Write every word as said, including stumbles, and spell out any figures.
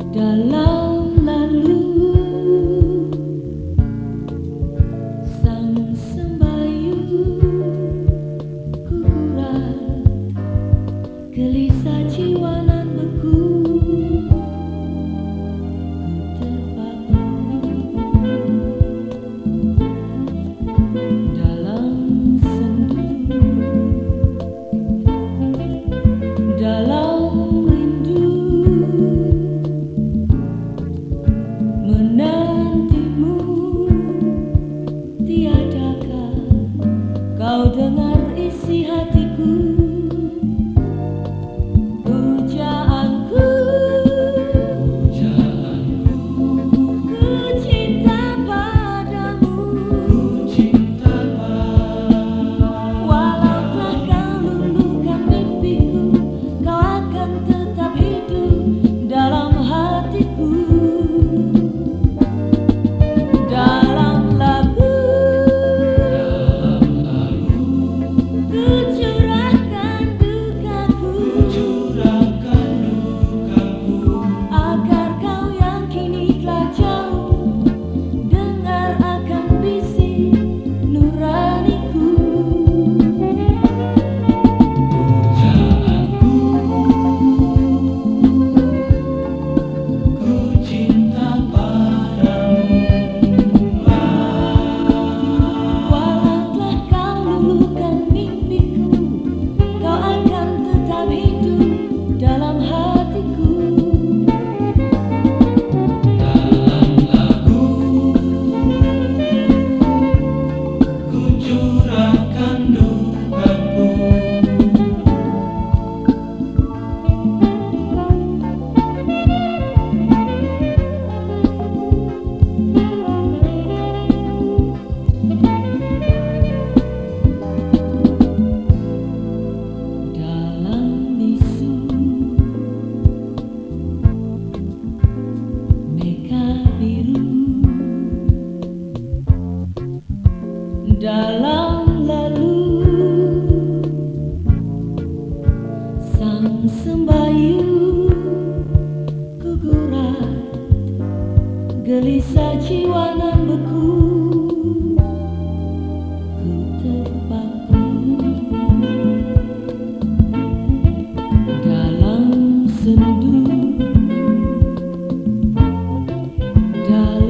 Dalam lalu sang sembayu kukurat gelisah jiwa nan beku ku terpaku dalam sendu dalam rindu menantimu. Tiadakah kau dengar isi hatiku, pujaanku, pujaanku, ku cinta padamu, ku cinta padamu. Walau telah kau luluhkan mimpiku, kau akan tetap hidup dalam hatiku. Dalam lagu, dalam lagu, ku curahkan dukaku, ku curahkan dukaku, agar kau yang kini telah jauh dengar akan bisik nuraniku. Pujaanku, ku cinta padamu. Walau telah kau luluhkan mimpiku, kau akan tetap hidup dalam hatiku. Dalam lagu, ku curahkan dukaku. Dalam bisu meka biru, dalam lalu sang sembayu kugurat gelisah jiwa nan beku ku terpaku dalam sendu dalam